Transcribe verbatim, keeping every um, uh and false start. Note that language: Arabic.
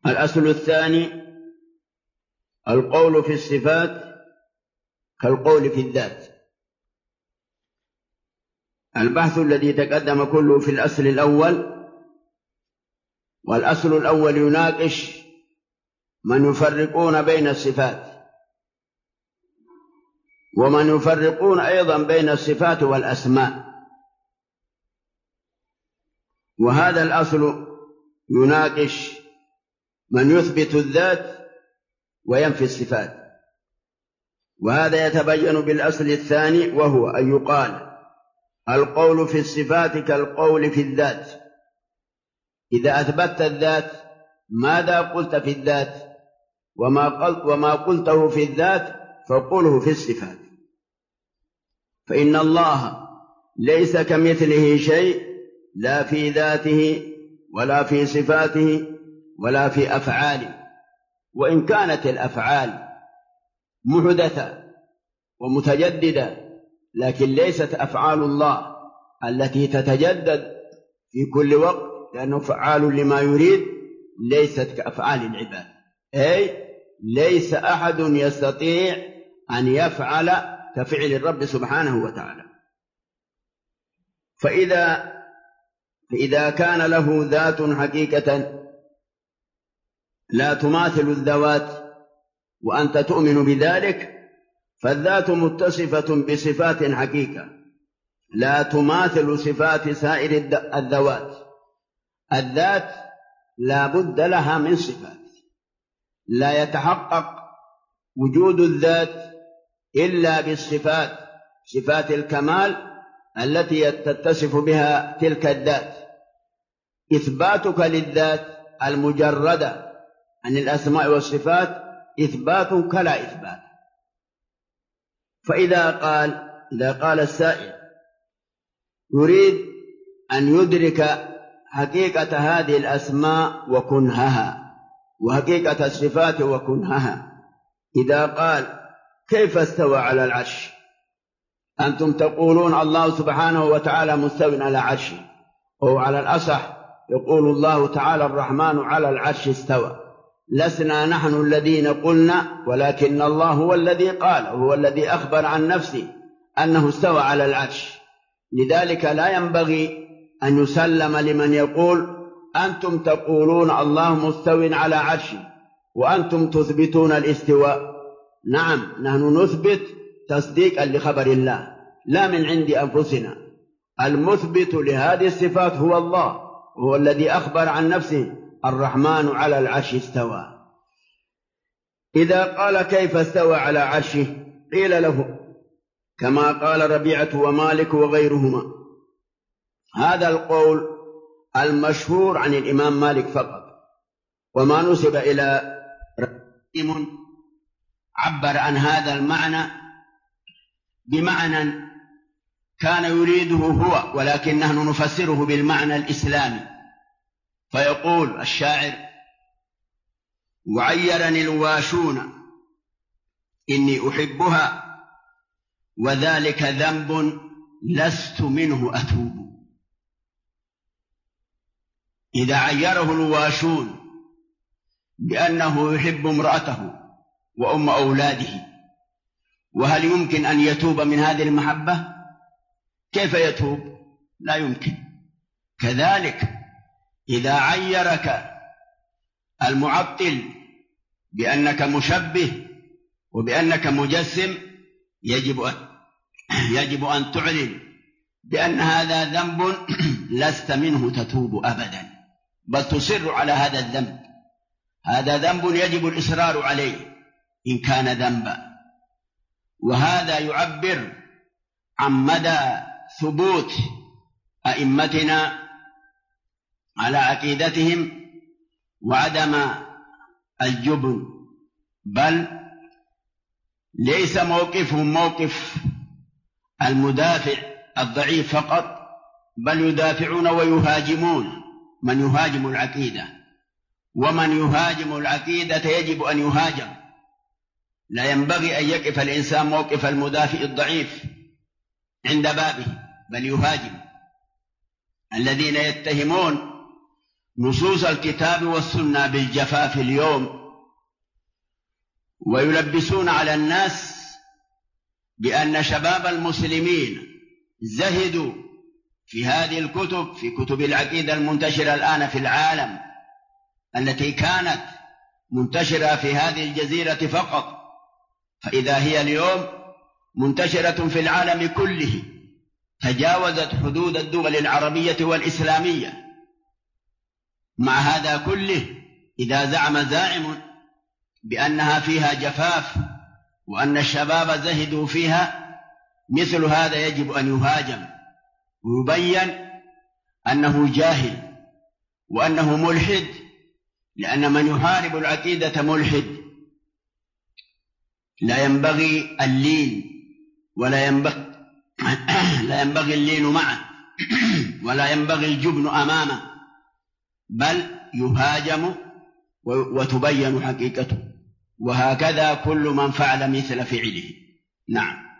الأصل الثاني القول في الصفات كالقول في الذات. البحث الذي تقدم كله في الأصل الأول، والأصل الأول يناقش من يفرقون بين الصفات ومن يفرقون أيضا بين الصفات والأسماء، وهذا الأصل يناقش من يثبت الذات وينفي الصفات، وهذا يتبين بالأصل الثاني، وهو أن يقال القول في الصفات كالقول في الذات. إذا أثبتت الذات ماذا قلت في الذات؟ وما, قلت وما قلته في الذات فقوله في الصفات، فإن الله ليس كمثله شيء، لا في ذاته ولا في صفاته ولا في أفعاله، وإن كانت الأفعال محدثة ومتجددة، لكن ليست أفعال الله التي تتجدد في كل وقت، لأنه فعال لما يريد، ليست كأفعال العباد، أي ليس أحد يستطيع أن يفعل كفعل الرب سبحانه وتعالى. فإذا, فإذا كان له ذات حقيقة لا تماثل الذوات وأنت تؤمن بذلك، فالذات متصفة بصفات حقيقة لا تماثل صفات سائر الذوات. الذات لا بد لها من صفات، لا يتحقق وجود الذات إلا بالصفات، صفات الكمال التي تتصف بها تلك الذات. إثباتك للذات المجردة عن الأسماء والصفات إثبات كلا إثبات. فإذا قال إذا قال السائل يريد أن يدرك حقيقة هذه الأسماء وكنهها وحقيقة الصفات وكنهها، إذا قال كيف استوى على العرش؟ أنتم تقولون الله سبحانه وتعالى مستوٍ على عرشه، أو على الأصح يقول الله تعالى الرحمن على العرش استوى. لسنا نحن الذين قلنا، ولكن الله هو الذي قال، هو الذي أخبر عن نفسه أنه استوى على العرش. لذلك لا ينبغي أن يسلم لمن يقول أنتم تقولون الله مستوٍ على عرشه وأنتم تثبتون الاستواء. نعم، نحن نثبت تصديقا لخبر الله لا من عند أنفسنا. المثبت لهذه الصفات هو الله، هو الذي أخبر عن نفسه الرحمن على العرش استوى. إذا قال كيف استوى على عرشه قيل له كما قال ربيعة ومالك وغيرهما. هذا القول المشهور عن الإمام مالك فقط، وما نسب إلى رحيم عبر عن هذا المعنى بمعنى كان يريده هو، ولكن نحن نفسره بالمعنى الإسلامي. فيقول الشاعر وعيرني الواشون إني أحبها وذلك ذنب لست منه أتوب. إذا عيره الواشون بأنه يحب امرأته وأم أولاده، وهل يمكن أن يتوب من هذه المحبة؟ كيف يتوب؟ لا يمكن. كذلك إذا عيرك المعطل بأنك مشبه وبأنك مجسم، يجب أن يجب أن تعلن بأن هذا ذنب لست منه تتوب أبدا، بل تصر على هذا الذنب. هذا ذنب يجب الإصرار عليه إن كان ذنبا. وهذا يعبر عن مدى ثبوت أئمتنا على عقيدتهم وعدم الجبن، بل ليس موقفهم موقف المدافع الضعيف فقط، بل يدافعون ويهاجمون من يهاجم العقيدة، ومن يهاجم العقيدة يجب أن يهاجم. لا ينبغي أن يقف الإنسان موقف المدافع الضعيف عند بابه، بل يهاجم. الذين يتهمون نصوص الكتاب والسنة بالجفاف اليوم، ويلبسون على الناس بأن شباب المسلمين زهدوا في هذه الكتب، في كتب العقيدة المنتشرة الآن في العالم، التي كانت منتشرة في هذه الجزيرة فقط، فإذا هي اليوم منتشرة في العالم كله، تجاوزت حدود الدول العربية والإسلامية. مع هذا كله، إذا زعم زاعم بأنها فيها جفاف وأن الشباب زهدوا فيها، مثل هذا يجب أن يهاجم ويبين أنه جاهل وأنه ملحد، لأن من يحارب العقيدة ملحد. لا ينبغي اللين ولا ينبغي لا ينبغي اللين معه ولا ينبغي الجبن أمامه، بل يهاجم وتبين حقيقته، وهكذا كل من فعل مثل فعله. نعم.